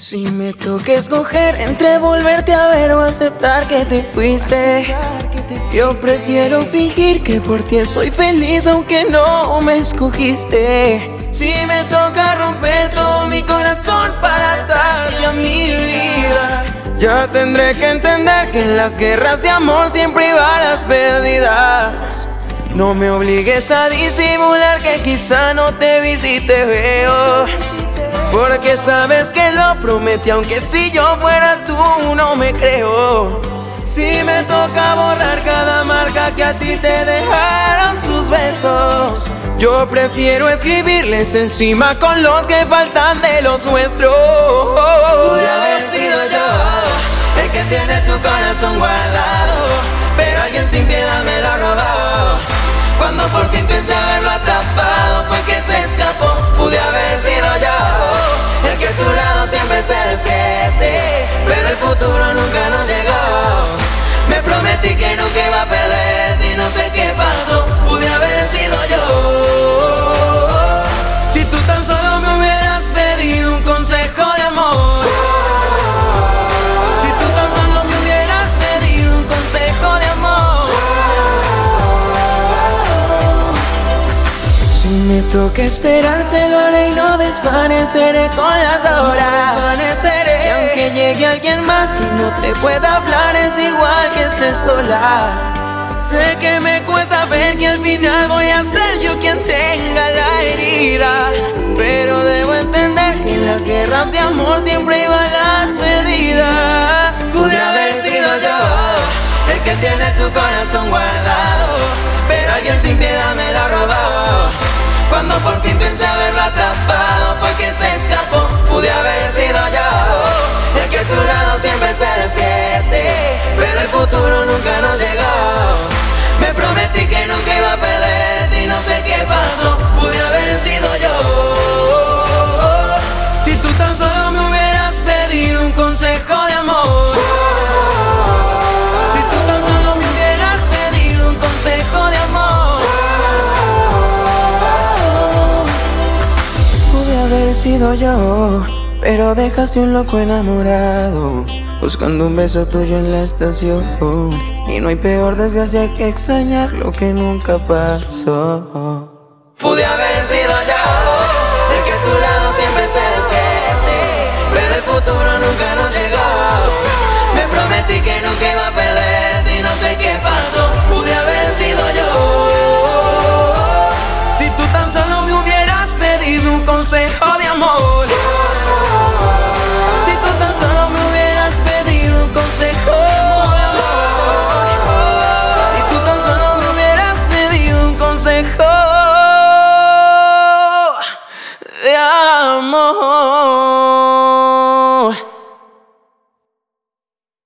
Si me toca escoger entre volverte a ver o aceptar que te fuiste, yo prefiero fingir que por ti estoy feliz aunque no me escogiste. Si me toca romper todo mi corazón para darte a mi vida, ya tendré que entender que en las guerras de amor siempre iba las pérdidas. No me obligues a disimular que quizá no te vi si te veo, porque sabes que lo prometí, aunque si yo fuera tú no me creo. Si me toca borrar cada marca que a ti te dejaron sus besos, yo prefiero escribirles encima con los que faltan de los nuestros. Pude haber sido yo el que tiene tu corazón guardado, pero alguien sin piedad me lo robó. Cuando por fin pensé haberlo atrapado, fue que se escapó. Pude haber sido yo el que a tu lado siempre se despierte, pero el futuro nunca nos llegó. Me prometí que nunca iba a perderte y no sé qué pasó. Pude haber sido yo. Si tú tan solo me hubieras pedido un consejo de amor, si tú tan solo me hubieras pedido un consejo de amor. Si me toca esperarte lo haré y no desvaneceré con las horas. Y aunque llegue alguien más y no te pueda hablar, es igual que estés sola. Sé que me cuesta ver que al final voy a ser yo quien tenga la herida, pero debo entender que en las guerras de amor siempre iban las perdidas. Pude haber sido yo el que tiene tu corazón guardado, pero alguien sin piedad me lo robó. Cuando por fin pensé haberlo atrapado, fue que se escapó. Pude haber sido yo el que a tu lado siempre se despierte, pero el futuro nunca nos llegó. Me prometí que nunca iba a perderte y no sé qué pasó. Pude haber sido yo. Si tú tan solo me hubieras pedido un consejo de amor, si tú tan solo me hubieras pedido un consejo de amor, pude haber sido yo, pero dejaste un loco enamorado buscando un beso tuyo en la estación. Y no hay peor desgracia que extrañar lo que nunca pasó. Pude haber sido yo el que a tu lado siempre se despierte, pero el futuro nunca nos llegó. Me prometí que nunca iba a perderte y no sé qué pasó. Pude haber sido yo. Si tú tan solo me hubieras pedido un consejo de amor, si tú tan solo me hubieras pedido un consejo de amor, si tú tan solo me hubieras pedido un consejo de amor.